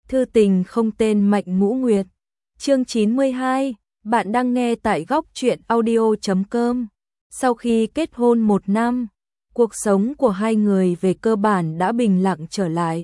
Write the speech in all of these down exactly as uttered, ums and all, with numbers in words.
Thư tình không tên Mạnh Ngũ Nguyệt. Chương chín mươi hai, bạn đang nghe tại góc truyện audio chấm com. Sau khi kết hôn một năm, cuộc sống của hai người về cơ bản đã bình lặng trở lại.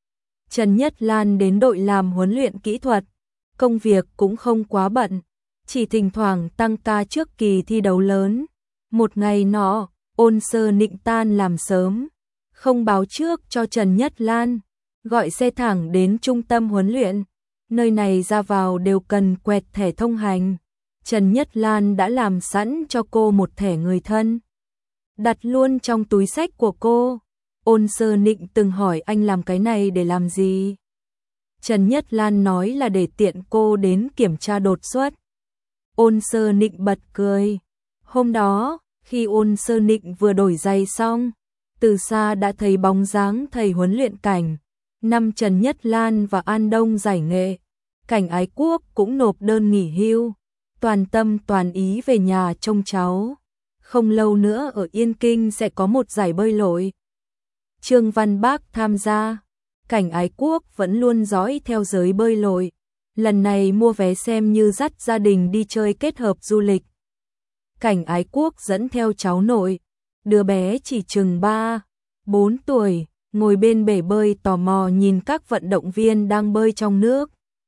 Trần Nhất Lan đến đội làm huấn luyện kỹ thuật, công việc cũng không quá bận, chỉ thỉnh thoảng tăng ca trước kỳ thi đấu lớn. Một ngày nọ, Ôn Sơ Nịnh tan làm sớm, không báo trước cho Trần Nhất Lan, gọi xe thẳng đến trung tâm huấn luyện. Nơi này ra vào đều cần quẹt thẻ thông hành. Trần Nhất Lan đã làm sẵn cho cô một thẻ người thân, đặt luôn trong túi xách của cô. Ôn Sơ Nịnh từng hỏi anh làm cái này để làm gì. Trần Nhất Lan nói là để tiện cô đến kiểm tra đột xuất. Ôn Sơ Nịnh bật cười. Hôm đó, khi Ôn Sơ Nịnh vừa đổi giày xong, từ xa đã thấy bóng dáng thầy huấn luyện Cảnh, năm Trần Nhất Lan và An Đông giải nghệ. Cảnh Ái Quốc cũng nộp đơn nghỉ hưu, toàn tâm toàn ý về nhà trông cháu. Không lâu nữa ở Yên Kinh sẽ có một giải bơi lội. Trương Văn Bác tham gia. Cảnh Ái Quốc vẫn luôn dõi theo giới bơi lội. Lần này mua vé xem như dắt gia đình đi chơi kết hợp du lịch. Cảnh Ái Quốc dẫn theo cháu nội, đứa bé chỉ chừng ba, bốn tuổi, ngồi bên bể bơi tò mò nhìn các vận động viên đang bơi trong nước.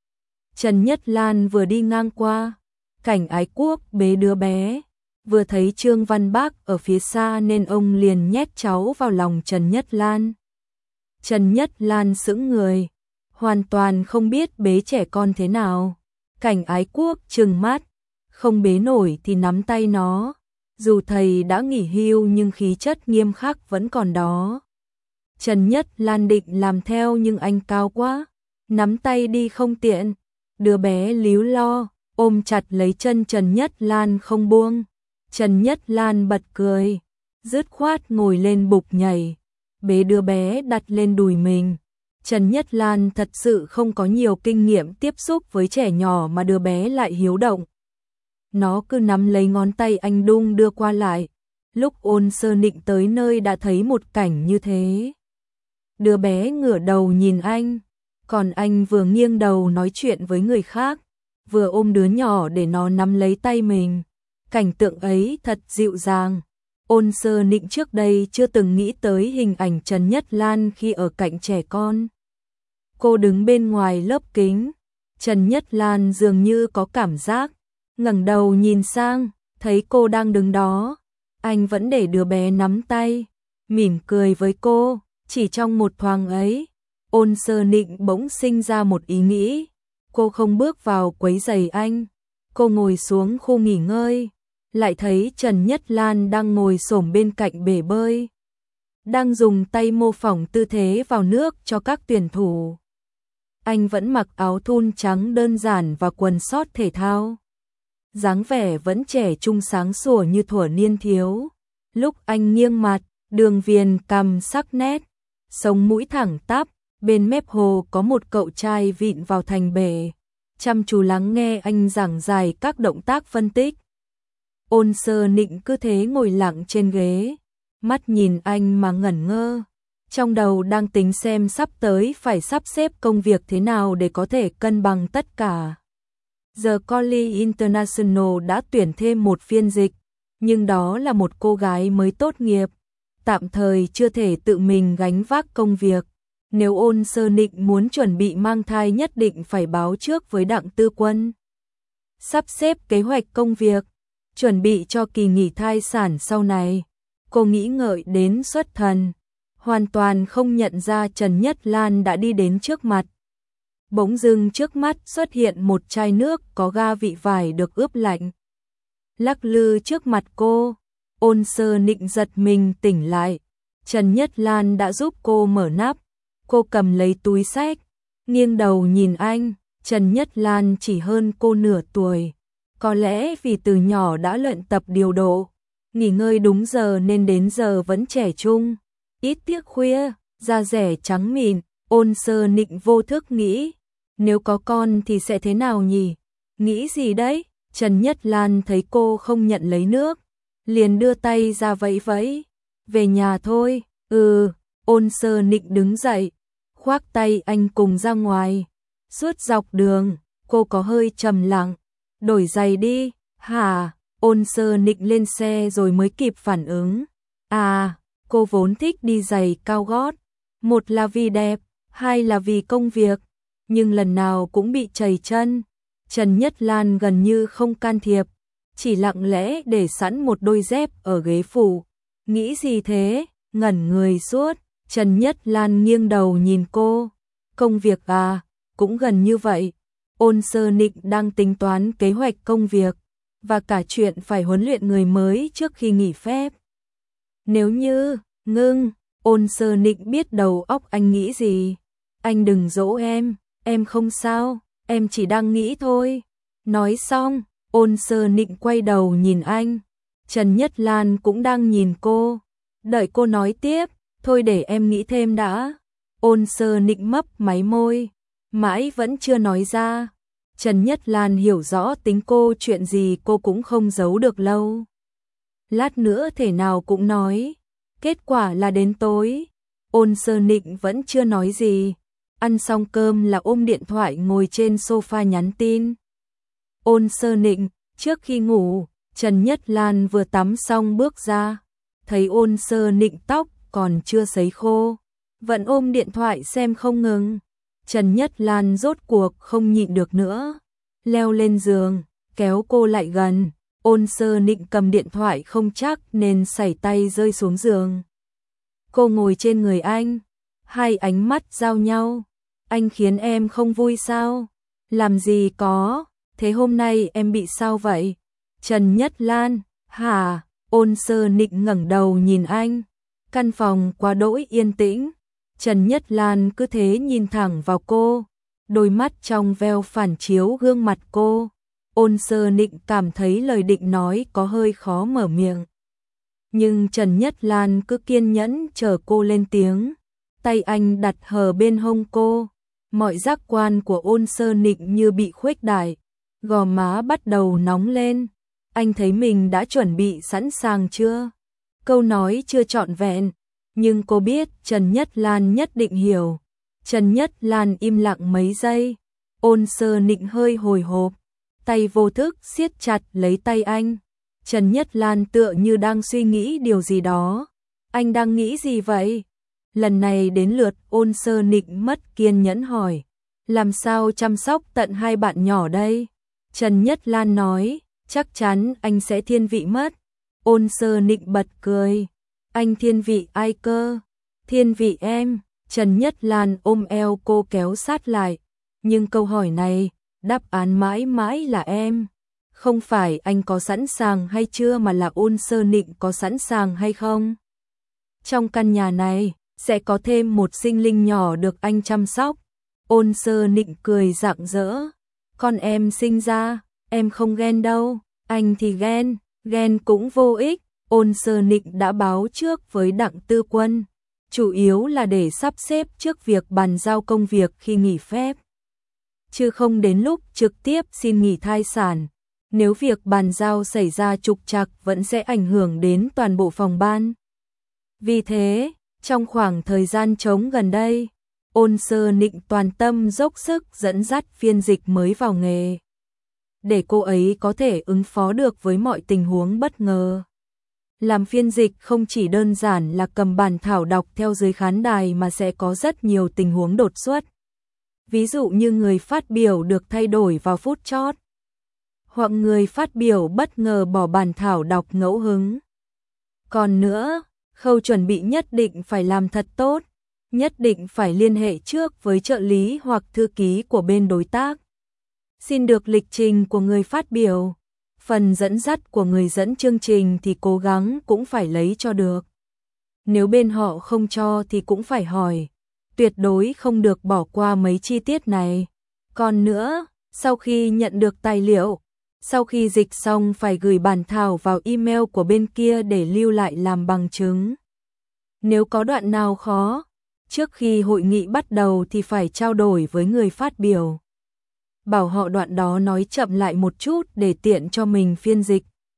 Trần Nhất Lan vừa đi ngang qua, Cảnh Ái Quốc bế đứa bé, vừa thấy Trương Văn Bác ở phía xa nên ông liền nhét cháu vào lòng Trần Nhất Lan. Trần Nhất Lan sững người, hoàn toàn không biết bế trẻ con thế nào. Cảnh Ái Quốc trừng mắt, không bế nổi thì nắm tay nó. Dù thầy đã nghỉ hưu nhưng khí chất nghiêm khắc vẫn còn đó. Trần Nhất Lan định làm theo nhưng anh cao quá, nắm tay đi không tiện. Đứa bé líu lo, ôm chặt lấy chân Trần Nhất Lan không buông. Trần Nhất Lan bật cười, dứt khoát ngồi lên bục nhảy, bế đứa bé đặt lên đùi mình. Trần Nhất Lan thật sự không có nhiều kinh nghiệm tiếp xúc với trẻ nhỏ mà đứa bé lại hiếu động. Nó cứ nắm lấy ngón tay anh đung đưa qua lại. Lúc Ôn Sơ Nịnh tới nơi đã thấy một cảnh như thế. Đứa bé ngửa đầu nhìn anh, còn anh vừa nghiêng đầu nói chuyện với người khác, vừa ôm đứa nhỏ để nó nắm lấy tay mình. Cảnh tượng ấy thật dịu dàng. Ôn Sơ Nịnh trước đây chưa từng nghĩ tới hình ảnh Trần Nhất Lan khi ở cạnh trẻ con. Cô đứng bên ngoài lớp kính, Trần Nhất Lan dường như có cảm giác, ngẩng đầu nhìn sang, thấy cô đang đứng đó. Anh vẫn để đứa bé nắm tay, mỉm cười với cô. Chỉ trong một thoáng ấy, Ôn Sơ Nịnh bỗng sinh ra một ý nghĩ. Cô không bước vào quấy rầy anh. Cô ngồi xuống khu nghỉ ngơi, lại thấy Trần Nhất Lan đang ngồi xổm bên cạnh bể bơi, đang dùng tay mô phỏng tư thế vào nước cho các tuyển thủ. Anh vẫn mặc áo thun trắng đơn giản và quần sót thể thao, dáng vẻ vẫn trẻ trung sáng sủa như thuở niên thiếu. Lúc anh nghiêng mặt, đường viền cằm sắc nét, sống mũi thẳng tắp, bên mép hồ có một cậu trai vịn vào thành bể, chăm chú lắng nghe anh giảng giải các động tác phân tích. Ôn Sơ Nịnh cứ thế ngồi lặng trên ghế, mắt nhìn anh mà ngẩn ngơ, trong đầu đang tính xem sắp tới phải sắp xếp công việc thế nào để có thể cân bằng tất cả. The Collie International đã tuyển thêm một phiên dịch, nhưng đó là một cô gái mới tốt nghiệp, tạm thời chưa thể tự mình gánh vác công việc. Nếu Ôn Sơ Nịnh muốn chuẩn bị mang thai nhất định phải báo trước với Đặng Tư Quân. Sắp xếp kế hoạch công việc, chuẩn bị cho kỳ nghỉ thai sản sau này. Cô nghĩ ngợi đến xuất thần, hoàn toàn không nhận ra Trần Nhất Lan đã đi đến trước mặt. Bỗng dưng trước mắt xuất hiện một chai nước có ga vị vải được ướp lạnh, lắc lư trước mặt cô. Ôn Sơ Nịnh giật mình tỉnh lại. Trần Nhất Lan đã giúp cô mở nắp. Cô cầm lấy túi xách, nghiêng đầu nhìn anh. Trần Nhất Lan chỉ hơn cô nửa tuổi, có lẽ vì từ nhỏ đã luyện tập điều độ, nghỉ ngơi đúng giờ nên đến giờ vẫn trẻ trung. Ít tiếc khuya, da rẻ trắng mịn. Ôn Sơ Nịnh vô thức nghĩ, nếu có con thì sẽ thế nào nhỉ? Nghĩ gì đấy? Trần Nhất Lan thấy cô không nhận lấy nước, liền đưa tay ra vẫy vẫy. Về nhà thôi. Ừ. Ôn Sơ Nịnh đứng dậy, khoác tay anh cùng ra ngoài. Suốt dọc đường, cô có hơi trầm lặng. Đổi giày đi, hả? Ôn Sơ Nịnh lên xe rồi mới kịp phản ứng. À, cô vốn thích đi giày cao gót. Một là vì đẹp, hai là vì công việc. Nhưng lần nào cũng bị trầy chân. Trần Nhất Lan gần như không can thiệp, chỉ lặng lẽ để sẵn một đôi dép ở ghế phụ. Nghĩ gì thế? Ngẩn người suốt. Trần Nhất Lan nghiêng đầu nhìn cô. Công việc à? Cũng gần như vậy. Ôn Sơ Nịnh đang tính toán kế hoạch công việc và cả chuyện phải huấn luyện người mới trước khi nghỉ phép. Nếu như, ngưng, Ôn Sơ Nịnh biết đầu óc anh nghĩ gì. Anh đừng dỗ em, em không sao, em chỉ đang nghĩ thôi. Nói xong, Ôn Sơ Nịnh quay đầu nhìn anh. Trần Nhất Lan cũng đang nhìn cô. Đợi cô nói tiếp, thôi để em nghĩ thêm đã. Ôn Sơ Nịnh mấp máy môi, mãi vẫn chưa nói ra. Trần Nhất Lan hiểu rõ tính cô, chuyện gì cô cũng không giấu được lâu. Lát nữa thể nào cũng nói. Kết quả là đến tối, Ôn Sơ Nịnh vẫn chưa nói gì. Ăn xong cơm là ôm điện thoại ngồi trên sofa nhắn tin. Ôn Sơ Nịnh, trước khi ngủ, Trần Nhất Lan vừa tắm xong bước ra. Thấy Ôn Sơ Nịnh tóc còn chưa sấy khô, vẫn ôm điện thoại xem không ngừng. Trần Nhất Lan rốt cuộc không nhịn được nữa, leo lên giường, kéo cô lại gần. Ôn Sơ Nịnh cầm điện thoại không chắc nên sảy tay rơi xuống giường. Cô ngồi trên người anh, hai ánh mắt giao nhau. Anh khiến em không vui sao? Làm gì có, thế hôm nay em bị sao vậy? Trần Nhất Lan, hả? Ôn Sơ Nịnh ngẩng đầu nhìn anh. Căn phòng quá đỗi yên tĩnh. Trần Nhất Lan cứ thế nhìn thẳng vào cô, đôi mắt trong veo phản chiếu gương mặt cô. Ôn Sơ Nịnh cảm thấy lời định nói có hơi khó mở miệng. Nhưng Trần Nhất Lan cứ kiên nhẫn chờ cô lên tiếng. Tay anh đặt hờ bên hông cô. Mọi giác quan của Ôn Sơ Nịnh như bị khuếch đại. Gò má bắt đầu nóng lên. Anh thấy mình đã chuẩn bị sẵn sàng chưa? Câu nói chưa trọn vẹn, nhưng cô biết Trần Nhất Lan nhất định hiểu. Trần Nhất Lan im lặng mấy giây. Ôn Sơ Nịnh hơi hồi hộp, tay vô thức siết chặt lấy tay anh. Trần Nhất Lan tựa như đang suy nghĩ điều gì đó. Anh đang nghĩ gì vậy? Lần này đến lượt Ôn Sơ Nịnh mất kiên nhẫn hỏi. Làm sao chăm sóc tận hai bạn nhỏ đây? Trần Nhất Lan nói, chắc chắn anh sẽ thiên vị mất. Ôn Sơ Nịnh bật cười. Anh thiên vị ai cơ? Thiên vị em. Trần Nhất Lan ôm eo cô kéo sát lại. Nhưng câu hỏi này, đáp án mãi mãi là em. Không phải anh có sẵn sàng hay chưa mà là Ôn Sơ Nịnh có sẵn sàng hay không. Trong căn nhà này, sẽ có thêm một sinh linh nhỏ được anh chăm sóc. Ôn Sơ Nịnh cười rạng rỡ. Con em sinh ra, em không ghen đâu. Anh thì ghen, ghen cũng vô ích. Ôn Sơ Nịnh đã báo trước với Đặng Tư Quân, chủ yếu là để sắp xếp trước việc bàn giao công việc khi nghỉ phép, chứ không đến lúc trực tiếp xin nghỉ thai sản. Nếu việc bàn giao xảy ra trục trặc vẫn sẽ ảnh hưởng đến toàn bộ phòng ban. Vì thế, trong khoảng thời gian trống gần đây, Ôn Sơ Nịnh toàn tâm dốc sức dẫn dắt phiên dịch mới vào nghề, để cô ấy có thể ứng phó được với mọi tình huống bất ngờ. Làm phiên dịch không chỉ đơn giản là cầm bản thảo đọc theo dưới khán đài mà sẽ có rất nhiều tình huống đột xuất. Ví dụ như người phát biểu được thay đổi vào phút chót, hoặc người phát biểu bất ngờ bỏ bản thảo đọc ngẫu hứng. Còn nữa, khâu chuẩn bị nhất định phải làm thật tốt, nhất định phải liên hệ trước với trợ lý hoặc thư ký của bên đối tác. Xin được lịch trình của người phát biểu. Phần dẫn dắt của người dẫn chương trình thì cố gắng cũng phải lấy cho được. Nếu bên họ không cho thì cũng phải hỏi. Tuyệt đối không được bỏ qua mấy chi tiết này. Còn nữa, sau khi nhận được tài liệu, sau khi dịch xong phải gửi bản thảo vào email của bên kia để lưu lại làm bằng chứng. Nếu có đoạn nào khó, trước khi hội nghị bắt đầu thì phải trao đổi với người phát biểu. Bảo họ đoạn đó nói chậm lại một chút để tiện cho mình phiên dịch.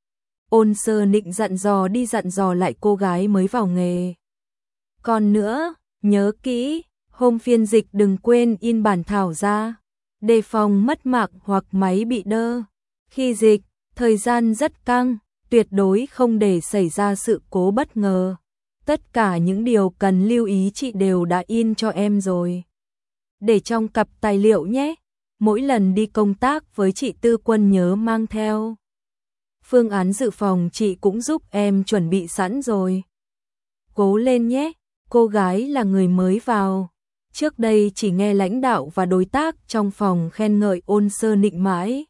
Ôn Sơ Nịnh dặn dò đi dặn dò lại cô gái mới vào nghề. Còn nữa, nhớ kỹ, hôm phiên dịch đừng quên in bản thảo ra. đề phòng mất mạng hoặc máy bị đơ. Khi dịch, thời gian rất căng, tuyệt đối không để xảy ra sự cố bất ngờ. Tất cả những điều cần lưu ý chị đều đã in cho em rồi. Để trong cặp tài liệu nhé. Mỗi lần đi công tác với chị Tư Quân nhớ mang theo. Phương án dự phòng chị cũng giúp em chuẩn bị sẵn rồi. Cố lên nhé, cô gái là người mới vào. Trước đây chỉ nghe lãnh đạo và đối tác trong phòng khen ngợi Ôn Sơ Nịnh mãi.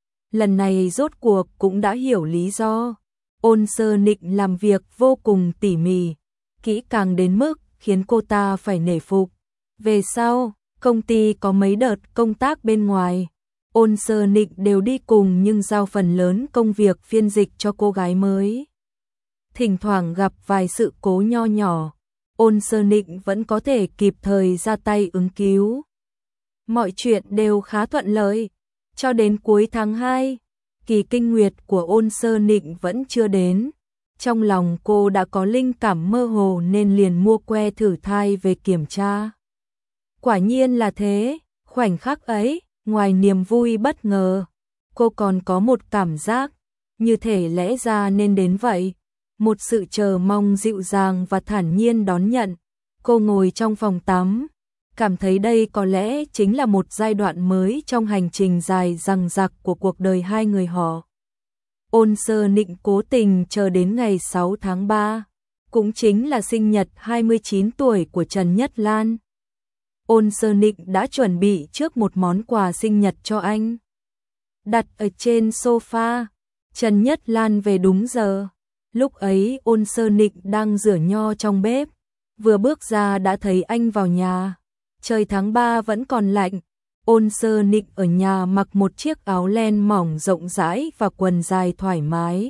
Lần này rốt cuộc cũng đã hiểu lý do. Ôn Sơ Nịnh làm việc vô cùng tỉ mỉ, kỹ càng đến mức khiến cô ta phải nể phục. Về sau, công ty có mấy đợt công tác bên ngoài, Ôn Sơ Nịnh đều đi cùng nhưng giao phần lớn công việc phiên dịch cho cô gái mới. Thỉnh thoảng gặp vài sự cố nho nhỏ, Ôn Sơ Nịnh vẫn có thể kịp thời ra tay ứng cứu. Mọi chuyện đều khá thuận lợi, cho đến cuối tháng hai, kỳ kinh nguyệt của Ôn Sơ Nịnh vẫn chưa đến. Trong lòng cô đã có linh cảm mơ hồ nên liền mua que thử thai về kiểm tra. Quả nhiên là thế, khoảnh khắc ấy, ngoài niềm vui bất ngờ, cô còn có một cảm giác, như thể lẽ ra nên đến vậy. Một sự chờ mong dịu dàng và thản nhiên đón nhận. Cô ngồi trong phòng tắm, cảm thấy đây có lẽ chính là một giai đoạn mới trong hành trình dài dằng dặc của cuộc đời hai người họ. Ôn Sơ Nịnh cố tình chờ đến ngày sáu tháng ba, cũng chính là sinh nhật hai mươi chín tuổi của Trần Nhất Lan. Ôn Sơ Nịnh đã chuẩn bị trước một món quà sinh nhật cho anh. Đặt ở trên sofa, Trần Nhất Lan về đúng giờ. Lúc ấy Ôn Sơ Nịnh đang rửa nho trong bếp, vừa bước ra đã thấy anh vào nhà. Trời tháng ba vẫn còn lạnh, Ôn Sơ Nịnh ở nhà mặc một chiếc áo len mỏng rộng rãi và quần dài thoải mái.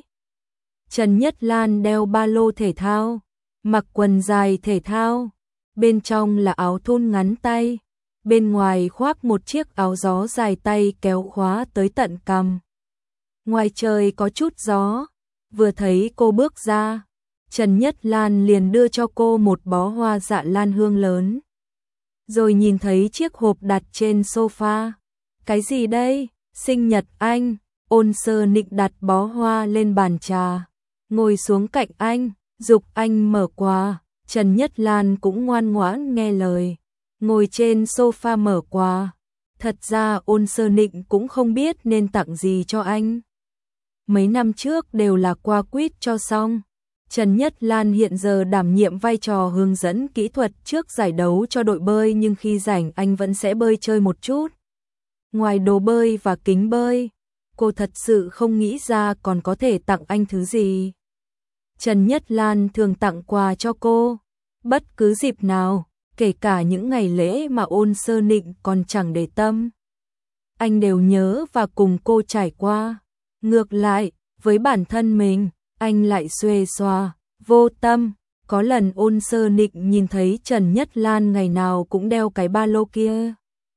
Trần Nhất Lan đeo ba lô thể thao, mặc quần dài thể thao, bên trong là áo thun ngắn tay, bên ngoài khoác một chiếc áo gió dài tay kéo khóa tới tận cằm. Ngoài trời có chút gió, vừa thấy cô bước ra, Trần Nhất Lan liền đưa cho cô một bó hoa dạ lan hương lớn. Rồi nhìn thấy chiếc hộp đặt trên sofa. Cái gì đây? Sinh nhật anh. Ôn Sơ Nịnh đặt bó hoa lên bàn trà, ngồi xuống cạnh anh, giục anh mở quà. Trần Nhất Lan cũng ngoan ngoãn nghe lời, ngồi trên sofa mở quà. Thật ra Ôn Sơ Nịnh cũng không biết nên tặng gì cho anh. Mấy năm trước đều là qua quýt cho xong. Trần Nhất Lan hiện giờ đảm nhiệm vai trò hướng dẫn kỹ thuật trước giải đấu cho đội bơi, nhưng khi rảnh anh vẫn sẽ bơi chơi một chút. Ngoài đồ bơi và kính bơi, cô thật sự không nghĩ ra còn có thể tặng anh thứ gì. Trần Nhất Lan thường tặng quà cho cô, bất cứ dịp nào, kể cả những ngày lễ mà Ôn Sơ Nịnh còn chẳng để tâm. Anh đều nhớ và cùng cô trải qua. Ngược lại, với bản thân mình, anh lại xuề xòa, vô tâm. Có lần Ôn Sơ Nịnh nhìn thấy Trần Nhất Lan ngày nào cũng đeo cái ba lô kia.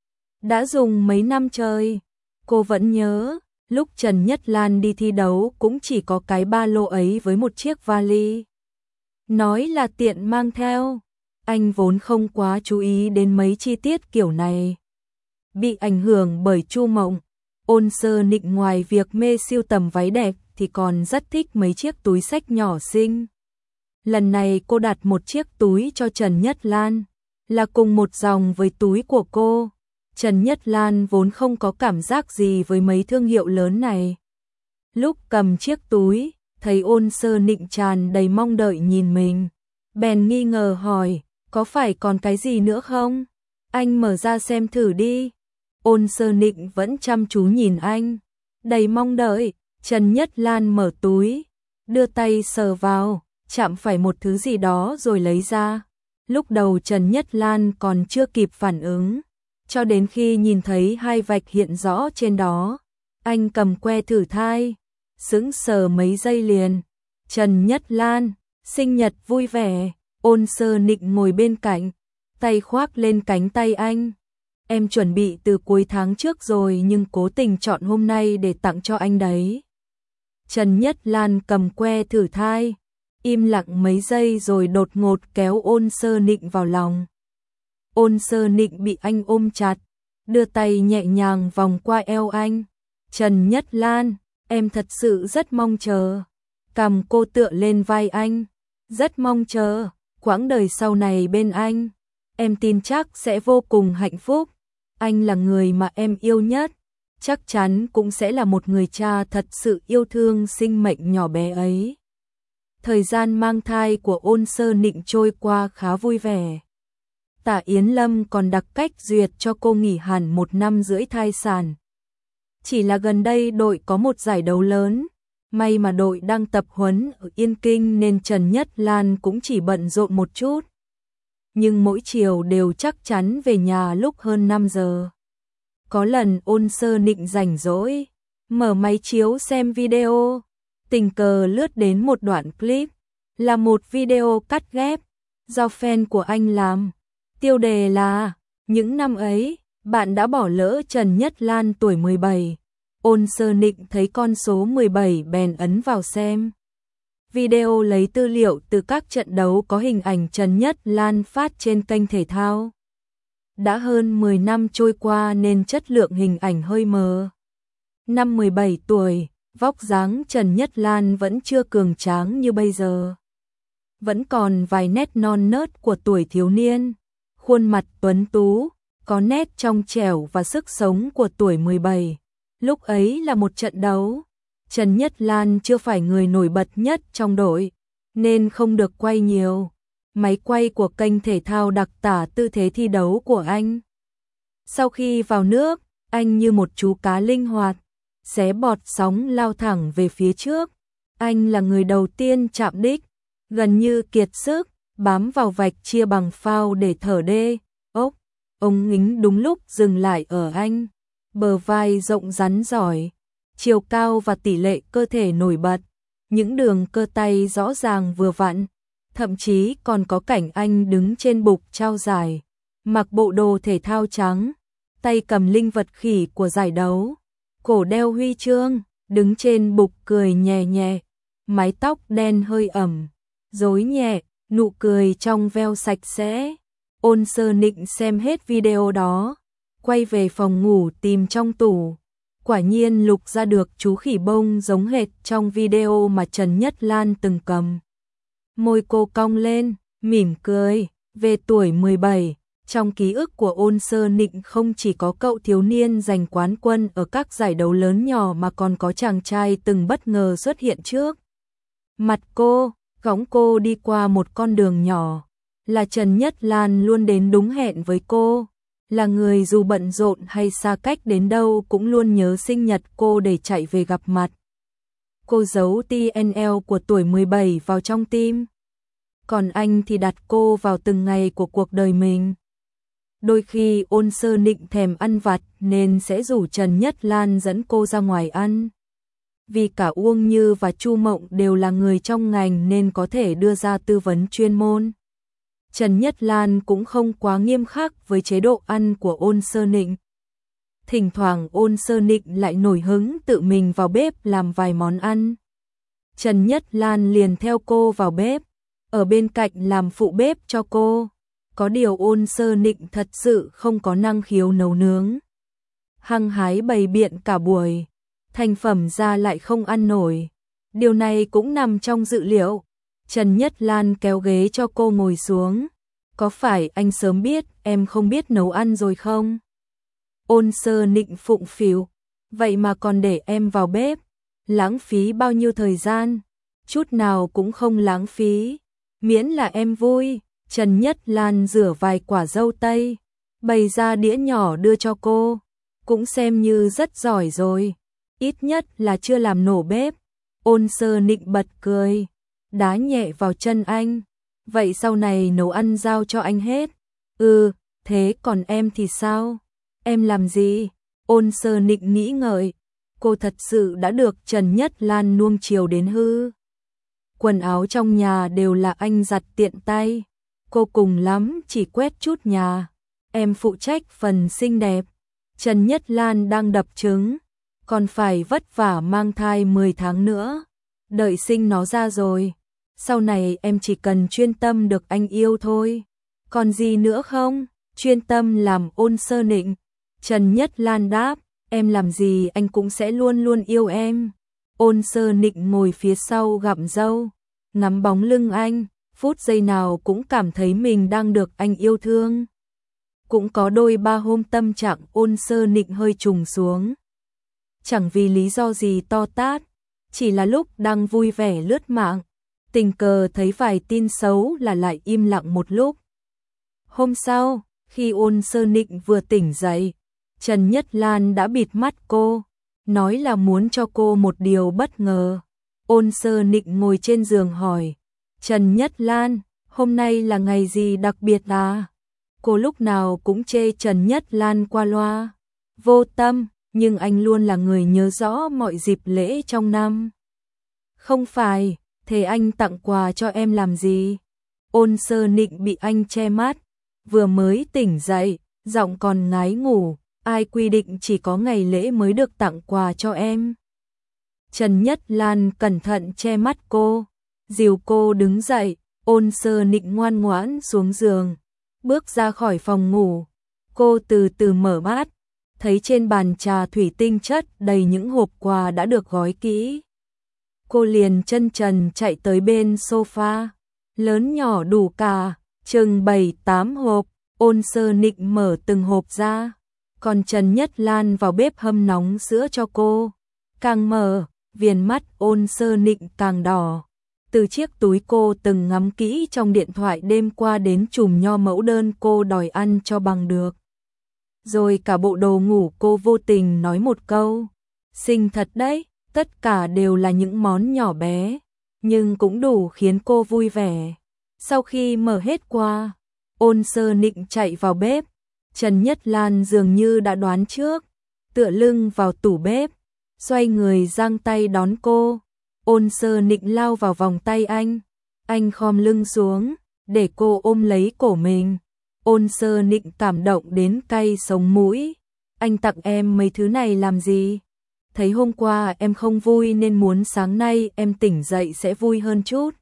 Đã dùng mấy năm trời, cô vẫn nhớ, lúc Trần Nhất Lan đi thi đấu cũng chỉ có cái ba lô ấy với một chiếc vali. Nói là tiện mang theo, anh vốn không quá chú ý đến mấy chi tiết kiểu này. Bị ảnh hưởng bởi Chu Mộng, Ôn Sơ Nịnh ngoài việc mê sưu tầm váy đẹp thì còn rất thích mấy chiếc túi xách nhỏ xinh. Lần này cô đặt một chiếc túi cho Trần Nhất Lan, là cùng một dòng với túi của cô. Trần Nhất Lan vốn không có cảm giác gì với mấy thương hiệu lớn này. Lúc cầm chiếc túi, thấy Ôn Sơ Nịnh tràn đầy mong đợi nhìn mình, bèn nghi ngờ hỏi, có phải còn cái gì nữa không? Anh mở ra xem thử đi. Ôn Sơ Nịnh vẫn chăm chú nhìn anh, đầy mong đợi. Trần Nhất Lan mở túi, đưa tay sờ vào, chạm phải một thứ gì đó rồi lấy ra. Lúc đầu Trần Nhất Lan còn chưa kịp phản ứng, cho đến khi nhìn thấy hai vạch hiện rõ trên đó. Anh cầm que thử thai, sững sờ mấy giây liền. Trần Nhất Lan, sinh nhật vui vẻ. Ôn Sơ Nịnh ngồi bên cạnh, tay khoác lên cánh tay anh. Em chuẩn bị từ cuối tháng trước rồi nhưng cố tình chọn hôm nay để tặng cho anh đấy. Trần Nhất Lan cầm que thử thai, im lặng mấy giây rồi đột ngột kéo Ôn Sơ Nịnh vào lòng. Ôn Sơ Nịnh bị anh ôm chặt, đưa tay nhẹ nhàng vòng qua eo anh. Trần Nhất Lan, em thật sự rất mong chờ. Cằm cô tựa lên vai anh, rất mong chờ, quãng đời sau này bên anh. Em tin chắc sẽ vô cùng hạnh phúc. Anh là người mà em yêu nhất, chắc chắn cũng sẽ là một người cha thật sự yêu thương sinh mệnh nhỏ bé ấy. Thời gian mang thai của Ôn Sơ Nịnh trôi qua khá vui vẻ. Tạ Yến Lâm còn đặc cách duyệt cho cô nghỉ hẳn một năm rưỡi thai sản. Chỉ là gần đây đội có một giải đấu lớn, may mà đội đang tập huấn ở Yên Kinh nên Trần Nhất Lan cũng chỉ bận rộn một chút. Nhưng mỗi chiều đều chắc chắn về nhà lúc hơn năm giờ. Có lần Ôn Sơ Nịnh rảnh rỗi, mở máy chiếu xem video, tình cờ lướt đến một đoạn clip, là một video cắt ghép, do fan của anh làm. Tiêu đề là, những năm ấy, bạn đã bỏ lỡ Trần Nhất Lan tuổi mười bảy. Ôn Sơ Nịnh thấy con số mười bảy bèn ấn vào xem. Video lấy tư liệu từ các trận đấu có hình ảnh Trần Nhất Lan phát trên kênh thể thao. Đã hơn mười năm trôi qua nên chất lượng hình ảnh hơi mờ. Năm mười bảy tuổi, vóc dáng Trần Nhất Lan vẫn chưa cường tráng như bây giờ. Vẫn còn vài nét non nớt của tuổi thiếu niên. Khuôn mặt tuấn tú, có nét trong trẻo và sức sống của tuổi mười bảy. Lúc ấy là một trận đấu, Trần Nhất Lan chưa phải người nổi bật nhất trong đội, nên không được quay nhiều. Máy quay của kênh thể thao đặc tả tư thế thi đấu của anh. Sau khi vào nước, anh như một chú cá linh hoạt, xé bọt sóng lao thẳng về phía trước. Anh là người đầu tiên chạm đích, gần như kiệt sức, bám vào vạch chia bằng phao để thở đê. Ốc, ống nghính đúng lúc dừng lại ở anh. Bờ vai rộng rắn giỏi, chiều cao và tỷ lệ cơ thể nổi bật, những đường cơ tay rõ ràng vừa vặn, thậm chí còn có cảnh anh đứng trên bục trao giải, mặc bộ đồ thể thao trắng, tay cầm linh vật khỉ của giải đấu, cổ đeo huy chương, đứng trên bục cười nhẹ nhẹ, mái tóc đen hơi ẩm, rối nhẹ, nụ cười trong veo sạch sẽ. Ôn Sơ Nịnh xem hết video đó, quay về phòng ngủ tìm trong tủ. Quả nhiên lục ra được chú khỉ bông giống hệt trong video mà Trần Nhất Lan từng cầm. Môi cô cong lên, mỉm cười. Về tuổi mười bảy, trong ký ức của Ôn Sơ Nịnh không chỉ có cậu thiếu niên giành quán quân ở các giải đấu lớn nhỏ mà còn có chàng trai từng bất ngờ xuất hiện trước mặt cô, gõng cô đi qua một con đường nhỏ. Là Trần Nhất Lan luôn đến đúng hẹn với cô, là người dù bận rộn hay xa cách đến đâu cũng luôn nhớ sinh nhật cô để chạy về gặp mặt. Cô giấu tê en lờ của tuổi mười bảy vào trong tim, còn anh thì đặt cô vào từng ngày của cuộc đời mình. Đôi khi Ôn Sơ Nịnh thèm ăn vặt nên sẽ rủ Trần Nhất Lan dẫn cô ra ngoài ăn. Vì cả Uông Như và Chu Mộng đều là người trong ngành nên có thể đưa ra tư vấn chuyên môn. Trần Nhất Lan cũng không quá nghiêm khắc với chế độ ăn của Ôn Sơ Nịnh. Thỉnh thoảng Ôn Sơ Nịnh lại nổi hứng tự mình vào bếp làm vài món ăn. Trần Nhất Lan liền theo cô vào bếp, ở bên cạnh làm phụ bếp cho cô. Có điều Ôn Sơ Nịnh thật sự không có năng khiếu nấu nướng. Hăng hái bày biện cả buổi, thành phẩm ra lại không ăn nổi. Điều này cũng nằm trong dự liệu. Trần Nhất Lan kéo ghế cho cô ngồi xuống. Có phải anh sớm biết em không biết nấu ăn rồi không? Ôn Sơ Nịnh phụng phịu. Vậy mà còn để em vào bếp. Lãng phí bao nhiêu thời gian? Chút nào cũng không lãng phí. Miễn là em vui. Trần Nhất Lan rửa vài quả dâu tây, bày ra đĩa nhỏ đưa cho cô. Cũng xem như rất giỏi rồi. Ít nhất là chưa làm nổ bếp. Ôn Sơ Nịnh bật cười, đá nhẹ vào chân anh. Vậy sau này nấu ăn giao cho anh hết. Ừ, thế còn em thì sao? Em làm gì? Ôn Sơ Nịnh nghĩ ngợi. Cô thật sự đã được Trần Nhất Lan nuông chiều đến hư. Quần áo trong nhà đều là anh giặt tiện tay. Cô cùng lắm chỉ quét chút nhà. Em phụ trách phần xinh đẹp. Trần Nhất Lan đang đập trứng, còn phải vất vả mang thai mười tháng nữa. Đợi sinh nó ra rồi, sau này em chỉ cần chuyên tâm được anh yêu thôi. Còn gì nữa không? Chuyên tâm làm. Ôn Sơ Nịnh Trần Nhất Lan đáp, em làm gì anh cũng sẽ luôn luôn yêu em. Ôn Sơ Nịnh ngồi phía sau gặm dâu, ngắm bóng lưng anh, phút giây nào cũng cảm thấy mình đang được anh yêu thương. Cũng có đôi ba hôm tâm trạng Ôn Sơ Nịnh hơi trùng xuống. Chẳng vì lý do gì to tát, chỉ là lúc đang vui vẻ lướt mạng, tình cờ thấy vài tin xấu là lại im lặng một lúc. Hôm sau, khi Ôn Sơ Nịnh vừa tỉnh dậy, Trần Nhất Lan đã bịt mắt cô, nói là muốn cho cô một điều bất ngờ. Ôn Sơ Nịnh ngồi trên giường hỏi, Trần Nhất Lan, hôm nay là ngày gì đặc biệt à? Cô lúc nào cũng chê Trần Nhất Lan qua loa, vô tâm, nhưng anh luôn là người nhớ rõ mọi dịp lễ trong năm. Không phải, thế anh tặng quà cho em làm gì? Ôn Sơ Nịnh bị anh che mắt, vừa mới tỉnh dậy, giọng còn ngái ngủ, ai quy định chỉ có ngày lễ mới được tặng quà cho em. Trần Nhất Lan cẩn thận che mắt cô, dìu cô đứng dậy, Ôn Sơ Nịnh ngoan ngoãn xuống giường, bước ra khỏi phòng ngủ. Cô từ từ mở mắt, thấy trên bàn trà thủy tinh chất đầy những hộp quà đã được gói kỹ. Cô liền chân trần chạy tới bên sofa, lớn nhỏ đủ cả, chừng bảy tám hộp. Ôn Sơ Nịnh mở từng hộp ra, còn Trần Nhất Lan vào bếp hâm nóng sữa cho cô. Càng mở, viền mắt Ôn Sơ Nịnh càng đỏ. Từ chiếc túi cô từng ngắm kỹ trong điện thoại đêm qua đến chùm nho mẫu đơn cô đòi ăn cho bằng được. Rồi cả bộ đồ ngủ cô vô tình nói một câu, xinh thật đấy, tất cả đều là những món nhỏ bé, nhưng cũng đủ khiến cô vui vẻ. Sau khi mở hết qua, Ôn Sơ Nịnh chạy vào bếp, Trần Nhất Lan dường như đã đoán trước, tựa lưng vào tủ bếp, xoay người giang tay đón cô. Ôn Sơ Nịnh lao vào vòng tay anh, anh khom lưng xuống, để cô ôm lấy cổ mình. Ôn Sơ Nịnh cảm động đến cay sống mũi, anh tặng em mấy thứ này làm gì? Thấy hôm qua em không vui nên muốn sáng nay em tỉnh dậy sẽ vui hơn chút.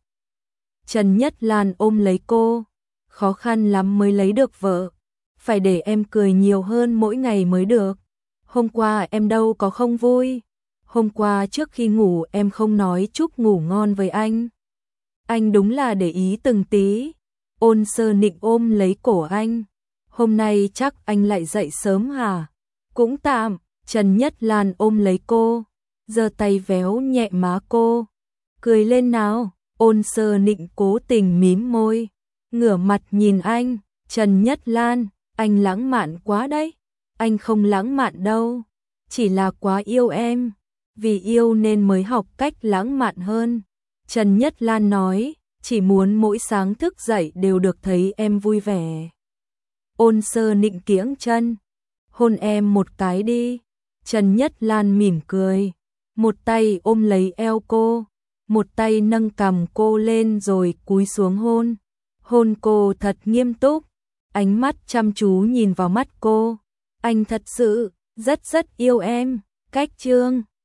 Trần Nhất Lan ôm lấy cô, khó khăn lắm mới lấy được vợ, phải để em cười nhiều hơn mỗi ngày mới được. Hôm qua em đâu có không vui. Hôm qua trước khi ngủ em không nói chúc ngủ ngon với anh. Anh đúng là để ý từng tí. Ôn Sơ Nịnh ôm lấy cổ anh. Hôm nay chắc anh lại dậy sớm hả? Cũng tạm. Trần Nhất Lan ôm lấy cô, giơ tay véo nhẹ má cô. Cười lên nào. Ôn Sơ Nịnh cố tình mím môi, ngửa mặt nhìn anh. Trần Nhất Lan, anh lãng mạn quá đấy. Anh không lãng mạn đâu, chỉ là quá yêu em. Vì yêu nên mới học cách lãng mạn hơn. Trần Nhất Lan nói, chỉ muốn mỗi sáng thức dậy đều được thấy em vui vẻ. Ôn Sơ Nịnh kiễng chân, hôn em một cái đi. Trần Nhất Lan mỉm cười, một tay ôm lấy eo cô, một tay nâng cằm cô lên rồi cúi xuống hôn. Hôn cô thật nghiêm túc, ánh mắt chăm chú nhìn vào mắt cô. Anh thật sự rất rất yêu em. Cách chương